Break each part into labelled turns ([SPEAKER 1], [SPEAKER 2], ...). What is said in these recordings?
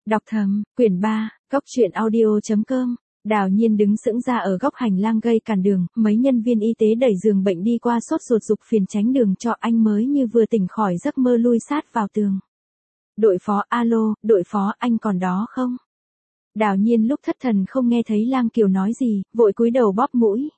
[SPEAKER 1] Đọc thầm, quyển 3, góc truyện audio.com. Đào Nhiên đứng sững ra ở góc hành lang gây cản đường, mấy nhân viên y tế đẩy giường bệnh đi qua sốt ruột giục phiền tránh đường cho anh mới như vừa tỉnh khỏi giấc mơ lui sát vào tường. Đội phó, alo, đội phó, anh còn đó không? Đào Nhiên lúc thất thần không nghe thấy Lang Kiều nói gì, vội cúi đầu bóp mũi.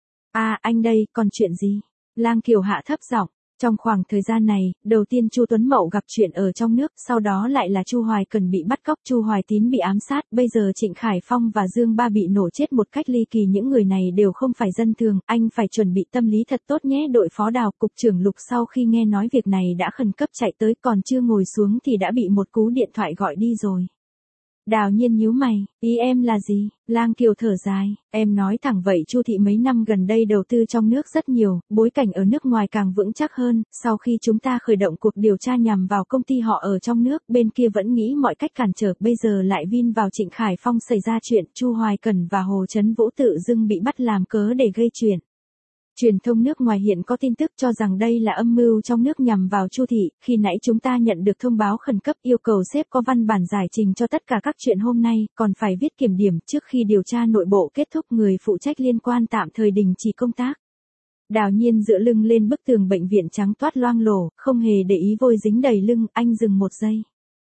[SPEAKER 1] À, anh đây, còn chuyện gì? Lang Kiều hạ thấp giọng. Trong khoảng thời gian này, đầu tiên Chu Tuấn Mậu gặp chuyện ở trong nước, sau đó lại là Chu Hoài Cần bị bắt cóc, Chu Hoài Tín bị ám sát, bây giờ Trịnh Khải Phong và Dương Ba bị nổ chết một cách ly kỳ, những người này đều không phải dân thường, anh phải chuẩn bị tâm lý thật tốt nhé. Đội phó Đào, cục trưởng Lục sau khi nghe nói việc này đã khẩn cấp chạy tới, còn chưa ngồi xuống thì đã bị một cú điện thoại gọi đi rồi. Đào Nhiên nhíu mày, ý em là gì? Lang Kiều thở dài, em nói thẳng vậy, Chu thị mấy năm gần đây đầu tư trong nước rất nhiều, bối cảnh ở nước ngoài càng vững chắc hơn, sau khi chúng ta khởi động cuộc điều tra nhằm vào công ty họ ở trong nước, bên kia vẫn nghĩ mọi cách cản trở, bây giờ lại vin vào Trịnh Khải Phong xảy ra chuyện, Chu Hoài Cần và Hồ Trấn Vũ tự dưng bị bắt làm cớ để gây chuyện. Truyền thông nước ngoài hiện có tin tức cho rằng đây là âm mưu trong nước nhằm vào Chu thị, khi nãy chúng ta nhận được thông báo khẩn cấp yêu cầu sếp có văn bản giải trình cho tất cả các chuyện hôm nay, còn phải viết kiểm điểm trước khi điều tra nội bộ kết thúc, người phụ trách liên quan tạm thời đình chỉ công tác. Đào Nhiên dựa lưng lên bức tường bệnh viện trắng toát loang lổ, không hề để ý vôi dính đầy lưng, anh dừng một giây.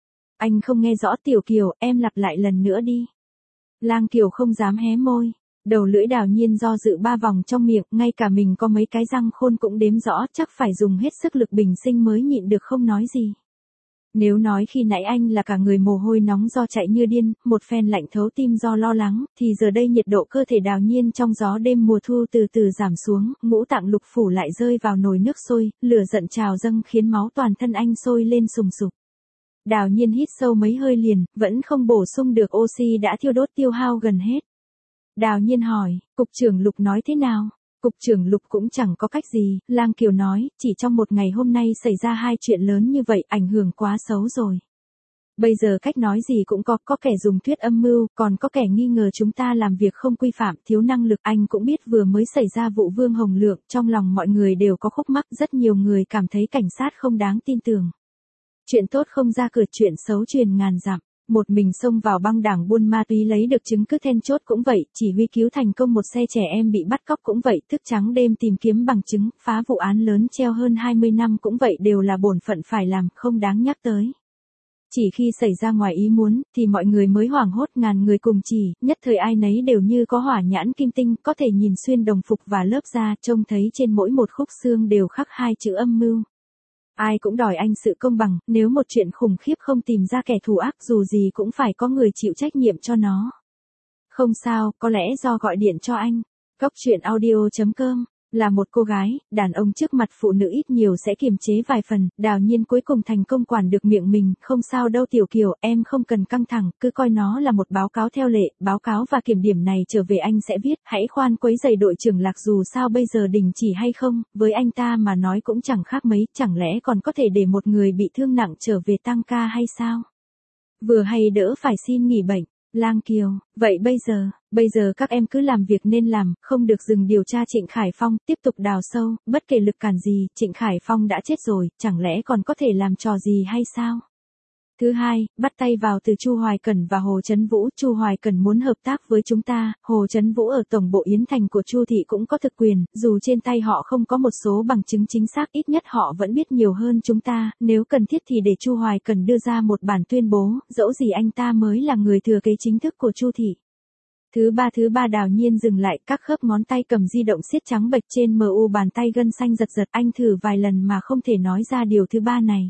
[SPEAKER 1] Anh không nghe rõ. Tiểu Kiều, em lặp lại lần nữa đi. Lang Kiều không dám hé môi. Đầu lưỡi Đào Nhiên do dự 3 vòng trong miệng, ngay cả mình có mấy cái răng khôn cũng đếm rõ, chắc phải dùng hết sức lực bình sinh mới nhịn được không nói gì. Nếu nói khi nãy anh là cả người mồ hôi nóng do chạy như điên, một phen lạnh thấu tim do lo lắng, thì giờ đây nhiệt độ cơ thể Đào Nhiên trong gió đêm mùa thu từ từ giảm xuống, ngũ tạng lục phủ lại rơi vào nồi nước sôi, lửa giận trào dâng khiến máu toàn thân anh sôi lên sùng sục. Đào Nhiên hít sâu mấy hơi liền, vẫn không bổ sung được oxy đã thiêu đốt tiêu hao gần hết. Đào Nhiên hỏi, cục trưởng Lục nói thế nào? Cục trưởng Lục cũng chẳng có cách gì, Lang Kiều nói, chỉ trong một ngày hôm nay xảy ra 2 chuyện lớn như vậy, ảnh hưởng quá xấu rồi. Bây giờ cách nói gì cũng có kẻ dùng thuyết âm mưu, còn có kẻ nghi ngờ chúng ta làm việc không quy phạm, thiếu năng lực. Anh cũng biết vừa mới xảy ra vụ Vương Hồng Lượng, trong lòng mọi người đều có khúc mắc, rất nhiều người cảm thấy cảnh sát không đáng tin tưởng. Chuyện tốt không ra cửa, chuyện xấu truyền ngàn dặm. Một mình xông vào băng đảng buôn ma túy lấy được chứng cứ then chốt cũng vậy, chỉ huy cứu thành công một xe trẻ em bị bắt cóc cũng vậy, thức trắng đêm tìm kiếm bằng chứng, phá vụ án lớn treo hơn 20 năm cũng vậy, đều là bổn phận phải làm, không đáng nhắc tới. Chỉ khi xảy ra ngoài ý muốn, thì mọi người mới hoảng hốt, ngàn người cùng chỉ, nhất thời ai nấy đều như có hỏa nhãn kim tinh, có thể nhìn xuyên đồng phục và lớp da, trông thấy trên mỗi một khúc xương đều khắc 2 chữ âm mưu. Ai cũng đòi anh sự công bằng, nếu một chuyện khủng khiếp không tìm ra kẻ thù ác, dù gì cũng phải có người chịu trách nhiệm cho nó. Không sao, có lẽ do gọi điện cho anh. Góc truyện audio.com. Là một cô gái, đàn ông trước mặt phụ nữ ít nhiều sẽ kiềm chế vài phần, Đào Nhiên cuối cùng thành công quản được miệng mình, không sao đâu Tiểu Kiều, em không cần căng thẳng, cứ coi nó là một báo cáo theo lệ, báo cáo và kiểm điểm này trở về anh sẽ viết, hãy khoan quấy giày đội trưởng Lạc, dù sao bây giờ đình chỉ hay không, với anh ta mà nói cũng chẳng khác mấy, chẳng lẽ còn có thể để một người bị thương nặng trở về tăng ca hay sao? Vừa hay đỡ phải xin nghỉ bệnh. Lang Kiều, vậy bây giờ các em cứ làm việc nên làm, không được dừng điều tra Trịnh Khải Phong, tiếp tục đào sâu, bất kể lực cản gì, Trịnh Khải Phong đã chết rồi, chẳng lẽ còn có thể làm trò gì hay sao? Thứ hai, bắt tay vào từ Chu Hoài Cần và Hồ Trấn Vũ. Chu Hoài Cần muốn hợp tác với chúng ta, Hồ Trấn Vũ ở tổng bộ Yến Thành của Chu thị cũng có thực quyền, dù trên tay họ không có một số bằng chứng chính xác, ít nhất họ vẫn biết nhiều hơn chúng ta, nếu cần thiết thì để Chu Hoài Cần đưa ra một bản tuyên bố, dẫu gì anh ta mới là người thừa kế chính thức của Chu thị. Thứ ba Đào Nhiên dừng lại, các khớp ngón tay cầm di động siết trắng bệch trên mu bàn tay, gân xanh giật giật, anh thử vài lần mà không thể nói ra điều thứ ba này.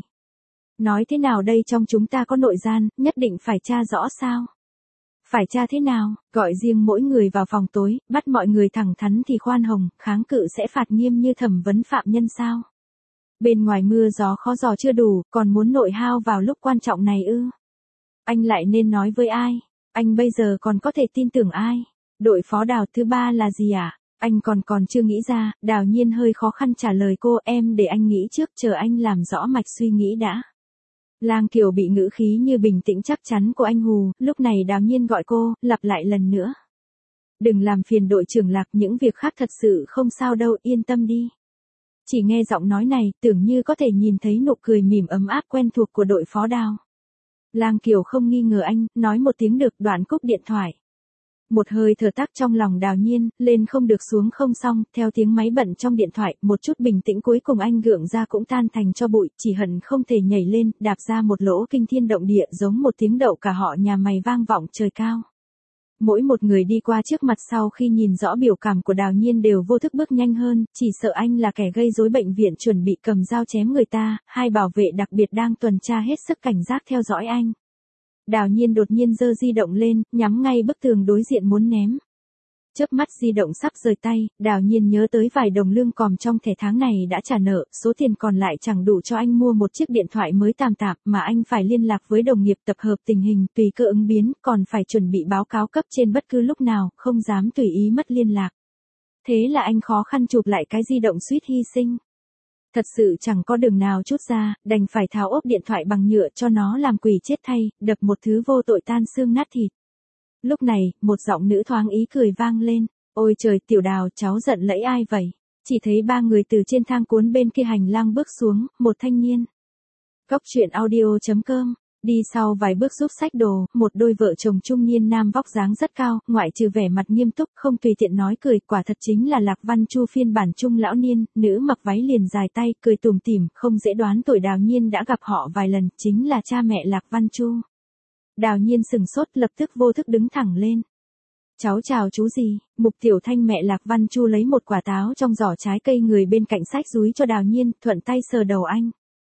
[SPEAKER 1] Nói thế nào đây, trong chúng ta có nội gian, nhất định phải tra rõ sao? Phải tra thế nào, gọi riêng mỗi người vào phòng tối, bắt mọi người thẳng thắn thì khoan hồng, kháng cự sẽ phạt nghiêm như thẩm vấn phạm nhân sao? Bên ngoài mưa gió khó giò chưa đủ, còn muốn nội hao vào lúc quan trọng này ư? Anh lại nên nói với ai? Anh bây giờ còn có thể tin tưởng ai? Đội phó Đào, thứ ba là gì ạ? Anh còn chưa nghĩ ra. Đào Nhiên hơi khó khăn trả lời cô, em để anh nghĩ trước, chờ anh làm rõ mạch suy nghĩ đã. Lang Kiều bị ngữ khí như bình tĩnh chắc chắn của anh hù, lúc này Đào Nhiên gọi cô, lặp lại lần nữa. Đừng làm phiền đội trưởng Lạc, những việc khác thật sự không sao đâu, yên tâm đi. Chỉ nghe giọng nói này, tưởng như có thể nhìn thấy nụ cười mỉm ấm áp quen thuộc của đội phó Đào. Lang Kiều không nghi ngờ anh, nói một tiếng được, đoạn cúp điện thoại. Một hơi thở tắc trong lòng Đào Nhiên, lên không được xuống không xong, theo tiếng máy bận trong điện thoại, một chút bình tĩnh cuối cùng anh gượng ra cũng tan thành cho bụi, chỉ hận không thể nhảy lên, đạp ra một lỗ kinh thiên động địa giống một tiếng đậu cả họ nhà mày vang vọng trời cao. Mỗi một người đi qua trước mặt sau khi nhìn rõ biểu cảm của Đào Nhiên đều vô thức bước nhanh hơn, chỉ sợ anh là kẻ gây rối bệnh viện chuẩn bị cầm dao chém người ta, hai bảo vệ đặc biệt đang tuần tra hết sức cảnh giác theo dõi anh. Đào Nhiên đột nhiên giơ di động lên, nhắm ngay bức tường đối diện muốn ném. Chớp mắt di động sắp rời tay, Đào Nhiên nhớ tới vài đồng lương còm trong thẻ tháng này đã trả nợ, số tiền còn lại chẳng đủ cho anh mua một chiếc điện thoại mới tạm tạm, mà anh phải liên lạc với đồng nghiệp tập hợp tình hình, tùy cơ ứng biến, còn phải chuẩn bị báo cáo cấp trên bất cứ lúc nào, không dám tùy ý mất liên lạc. Thế là anh khó khăn chụp lại cái di động suýt hy sinh. Thật sự chẳng có đường nào trút ra, đành phải tháo ốp điện thoại bằng nhựa cho nó làm quỷ chết thay, đập một thứ vô tội tan xương nát thịt. Lúc này, một giọng nữ thoáng ý cười vang lên. Ôi trời, Tiểu Đào, cháu giận lẫy ai vậy? Chỉ thấy ba người từ trên thang cuốn bên kia hành lang bước xuống, một thanh niên. Góc truyện audio.com. Đi sau vài bước giúp xách đồ, một đôi vợ chồng trung niên nam vóc dáng rất cao, ngoại trừ vẻ mặt nghiêm túc, không tùy tiện nói cười, quả thật chính là Lạc Văn Chu phiên bản trung lão niên, nữ mặc váy liền dài tay, cười tủm tỉm, không dễ đoán tuổi. Đào Nhiên đã gặp họ vài lần, chính là cha mẹ Lạc Văn Chu. Đào Nhiên sừng sốt, lập tức vô thức đứng thẳng lên. Cháu chào chú gì? Mục Tiểu Thanh mẹ Lạc Văn Chu lấy một quả táo trong giỏ trái cây người bên cạnh xách dúi cho Đào Nhiên, thuận tay sờ đầu anh.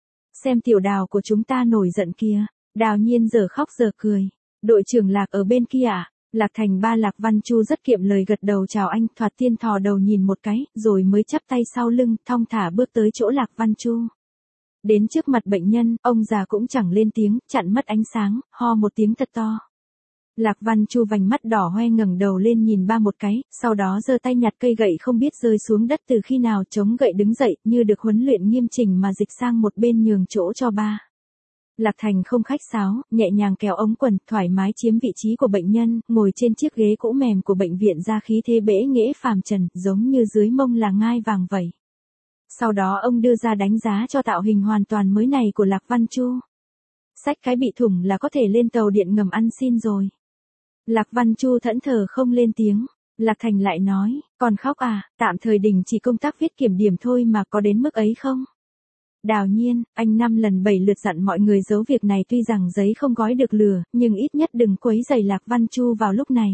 [SPEAKER 1] Xem Tiểu Đào của chúng ta nổi giận kia. Đào Nhiên giờ khóc giờ cười. Đội trưởng Lạc ở bên kia à? Lạc Thành ba Lạc Văn Chu rất kiệm lời gật đầu chào anh, thoạt tiên thò đầu nhìn một cái, rồi mới chắp tay sau lưng, thong thả bước tới chỗ Lạc Văn Chu. Đến trước mặt bệnh nhân, ông già cũng chẳng lên tiếng, chặn mất ánh sáng, ho một tiếng thật to. Lạc Văn Chu vành mắt đỏ hoe ngẩng đầu lên nhìn ba một cái, sau đó giơ tay nhặt cây gậy không biết rơi xuống đất từ khi nào, chống gậy đứng dậy, như được huấn luyện nghiêm chỉnh mà dịch sang một bên nhường chỗ cho ba. Lạc Thành không khách sáo, nhẹ nhàng kéo ống quần, thoải mái chiếm vị trí của bệnh nhân, ngồi trên chiếc ghế cũ mềm của bệnh viện ra khí thế bẽ nghễ phàm trần, giống như dưới mông là ngai vàng vậy. Sau đó ông đưa ra đánh giá cho tạo hình hoàn toàn mới này của Lạc Văn Chu. Xách cái bị thủng là có thể lên tàu điện ngầm ăn xin rồi. Lạc Văn Chu thẫn thờ không lên tiếng. Lạc Thành lại nói, còn khóc à, tạm thời đình chỉ công tác viết kiểm điểm thôi mà có đến mức ấy không? Đào Nhiên, anh 5 lần 7 lượt dặn mọi người giấu việc này, tuy rằng giấy không gói được lửa, nhưng ít nhất đừng quấy rầy Lạc Văn Chu vào lúc này.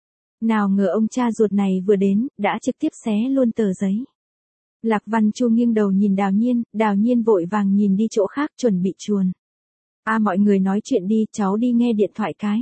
[SPEAKER 1] Nào ngờ ông cha ruột này vừa đến, đã trực tiếp xé luôn tờ giấy. Lạc Văn Chu nghiêng đầu nhìn Đào Nhiên vội vàng nhìn đi chỗ khác chuẩn bị chuồn. Mọi người nói chuyện đi, cháu đi nghe điện thoại cái.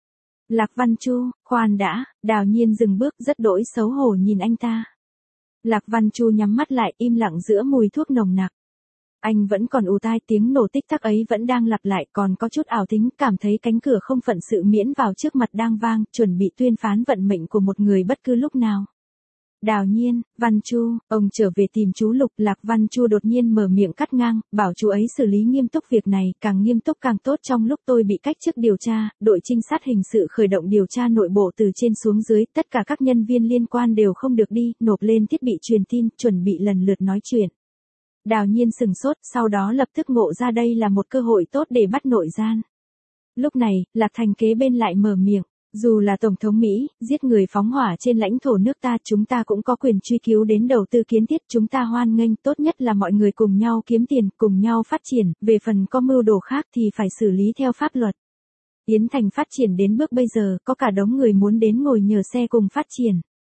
[SPEAKER 1] Lạc Văn Chu, khoan đã, Đào Nhiên dừng bước rất đỗi xấu hổ nhìn anh ta. Lạc Văn Chu nhắm mắt lại im lặng giữa mùi thuốc nồng nặc. Anh vẫn còn ù tai, tiếng nổ tích tắc ấy vẫn đang lặp lại, còn có chút ảo tính, cảm thấy cánh cửa không phận sự miễn vào trước mặt đang vang, chuẩn bị tuyên phán vận mệnh của một người bất cứ lúc nào. Đào Nhiên, Văn Chu, ông trở về tìm chú Lục. Lạc Văn Chu đột nhiên mở miệng cắt ngang, bảo chú ấy xử lý nghiêm túc việc này, càng nghiêm túc càng tốt. Trong lúc tôi bị cách chức điều tra, đội trinh sát hình sự khởi động điều tra nội bộ từ trên xuống dưới, tất cả các nhân viên liên quan đều không được đi, nộp lên thiết bị truyền tin, chuẩn bị lần lượt nói chuyện. Đào Nhiên sừng sốt, sau đó lập tức ngộ ra đây là một cơ hội tốt để bắt nội gian. Lúc này, Lạc Thành kế bên lại mở miệng. Dù là Tổng thống Mỹ, giết người phóng hỏa trên lãnh thổ nước ta, chúng ta cũng có quyền truy cứu đến đầu tư kiến thiết, chúng ta hoan nghênh, tốt nhất là mọi người cùng nhau kiếm tiền, cùng nhau phát triển, về phần có mưu đồ khác thì phải xử lý theo pháp luật. Yến Thành phát triển đến bước bây giờ, có cả đống người muốn đến ngồi nhờ xe cùng phát triển.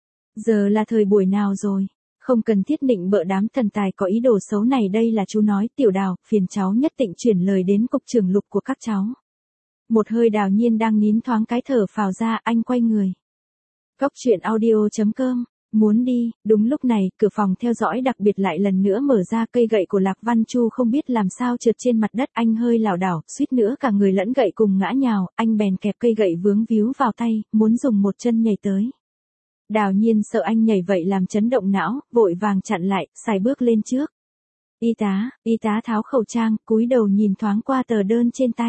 [SPEAKER 1] Giờ là thời buổi nào rồi? Không cần thiết nịnh bợ đám thần tài có ý đồ xấu này, đây là chú nói, Tiểu Đào, phiền cháu nhất định chuyển lời đến cục trưởng Lục của các cháu. Một hơi Đào Nhiên đang nín thoáng cái thở phào ra, anh quay người. Góc truyện audio.com, muốn đi, đúng lúc này, cửa phòng theo dõi đặc biệt lại lần nữa mở ra, cây gậy của Lạc Văn Chu không biết làm sao trượt trên mặt đất, anh hơi lảo đảo, suýt nữa cả người lẫn gậy cùng ngã nhào, anh bèn kẹp cây gậy vướng víu vào tay, muốn dùng một chân nhảy tới. Đào Nhiên sợ anh nhảy vậy làm chấn động não, vội vàng chặn lại, xài bước lên trước. Y tá tháo khẩu trang, cúi đầu nhìn thoáng qua tờ đơn trên tay.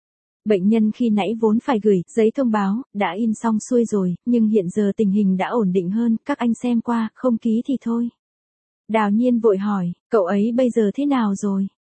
[SPEAKER 1] Bệnh nhân khi nãy vốn phải gửi giấy thông báo, đã in xong xuôi rồi, nhưng hiện giờ tình hình đã ổn định hơn, các anh xem qua, không ký thì thôi. Đào Nhiên vội hỏi, cậu ấy bây giờ thế nào rồi?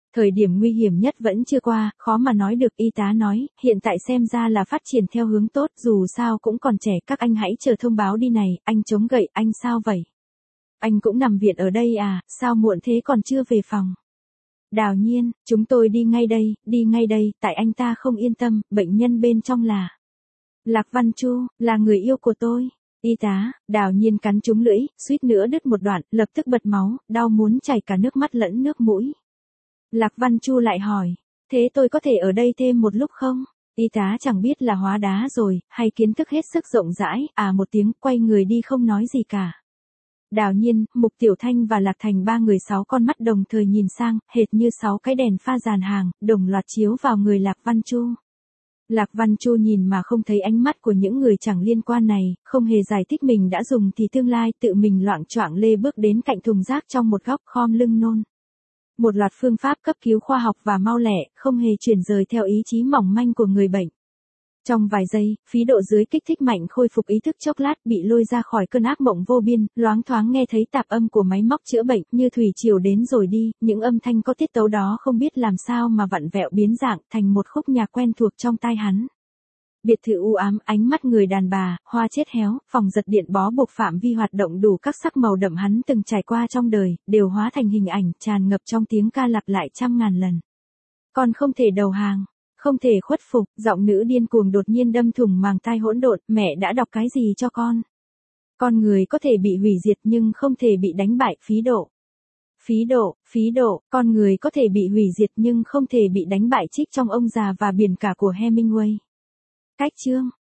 [SPEAKER 1] Thời điểm nguy hiểm nhất vẫn chưa qua, khó mà nói được, y tá nói, hiện tại xem ra là phát triển theo hướng tốt, dù sao cũng còn trẻ, các anh hãy chờ thông báo đi này. Anh chống gậy, anh sao vậy? Anh cũng nằm viện ở đây à, sao muộn thế còn chưa về phòng? Đào Nhiên, chúng tôi đi ngay đây, tại anh ta không yên tâm, bệnh nhân bên trong là Lạc Văn Chu, là người yêu của tôi. Y tá, Đào Nhiên cắn trúng lưỡi, suýt nữa đứt một đoạn, lập tức bật máu, đau muốn chảy cả nước mắt lẫn nước mũi. Lạc Văn Chu lại hỏi, thế tôi có thể ở đây thêm một lúc không? Y tá chẳng biết là hóa đá rồi, hay kiến thức hết sức rộng rãi, một tiếng, quay người đi không nói gì cả. Đào Nhiên, Mục Tiểu Thanh và Lạc Thành, ba người 6 con mắt đồng thời nhìn sang, hệt như 6 cái đèn pha dàn hàng, đồng loạt chiếu vào người Lạc Văn Chu. Lạc Văn Chu nhìn mà không thấy ánh mắt của những người chẳng liên quan này, không hề giải thích mình đã dùng thì tương lai, tự mình loạng choạng lê bước đến cạnh thùng rác trong một góc, khom lưng nôn. Một loạt phương pháp cấp cứu khoa học và mau lẹ, không hề chuyển rời theo ý chí mỏng manh của người bệnh. Trong vài giây, phí độ dưới kích thích mạnh khôi phục ý thức chốc lát, bị lôi ra khỏi cơn ác mộng vô biên, loáng thoáng nghe thấy tạp âm của máy móc chữa bệnh, như thủy triều đến rồi đi, những âm thanh có tiết tấu đó không biết làm sao mà vặn vẹo biến dạng thành một khúc nhạc quen thuộc trong tai hắn. Biệt thự u ám, ánh mắt người đàn bà, hoa chết héo, phòng giật điện bó buộc, phạm vi hoạt động đủ các sắc màu đậm hắn từng trải qua trong đời, đều hóa thành hình ảnh, tràn ngập trong tiếng ca lặp lại trăm ngàn lần. Con không thể đầu hàng, không thể khuất phục, giọng nữ điên cuồng đột nhiên đâm thủng màng tai hỗn độn, mẹ đã đọc cái gì cho con? Con người có thể bị hủy diệt nhưng không thể bị đánh bại, phí độ. Phí độ, con người có thể bị hủy diệt nhưng không thể bị đánh bại, trích trong Ông già và biển cả của Hemingway. Cách chương